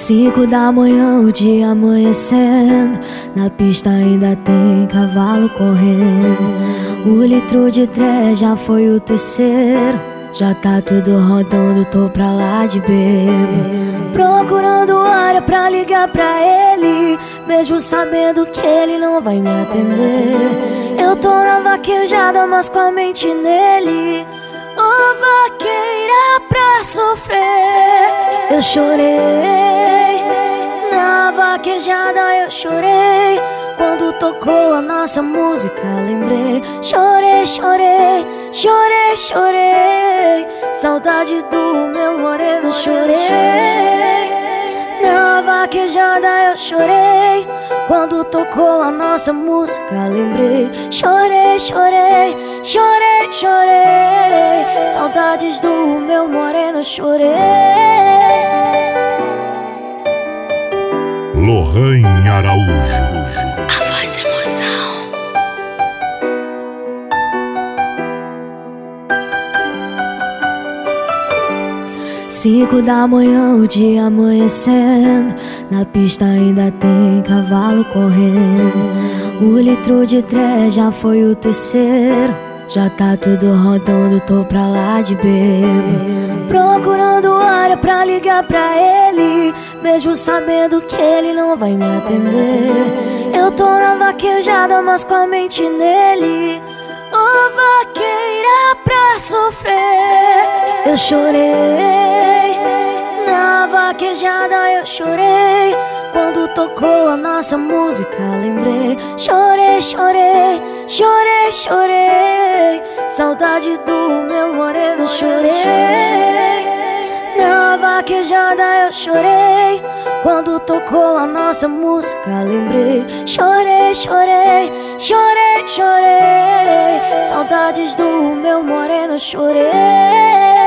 5 da manhã, o dia amanhecendo. Na pista ainda tem cavalo correndo. O litro de tré já foi o terceiro. Já tá tudo rodando, tô pra lá de bebo. Procurando hora pra ligar pra ele, mesmo sabendo que ele não vai me atender. Eu tô na vaquejada, mas com a mente nele. Ô vaqueira pra sofrer. Eu chorei na vaquejada, eu chorei. Quando tocou a nossa música, lembrei. Chorei, chorei, chorei, chorei. Saudade do meu moreno, chorei. Na vaquejada eu chorei. Quando tocou a nossa música, lembrei. Chorei, chorei, chorei, chorei. Saudades do meu moreno, chorei. Lorraine Araújo. A voz emoção. Cinco da manhã, o dia amanhecendo. Na pista ainda tem cavalo correndo. O litro de tré já foi o terceiro. Já tá tudo rodando, tô pra lá de bebo. Procurando hora pra ligar pra ele, mesmo sabendo que ele não vai me atender. Eu tô na vaquejada, mas com a mente nele. Ô vaqueira pra sofrer. Eu chorei na vaquejada, eu chorei. Quando tocou a nossa música, lembrei. Chorei, chorei, chorei, chorei. Saudade do meu moreno, chorei. Na vaquejada eu chorei. Quando tocou a nossa música, lembrei. Chorei, chorei, chorei, chorei. Saudades do meu moreno, chorei.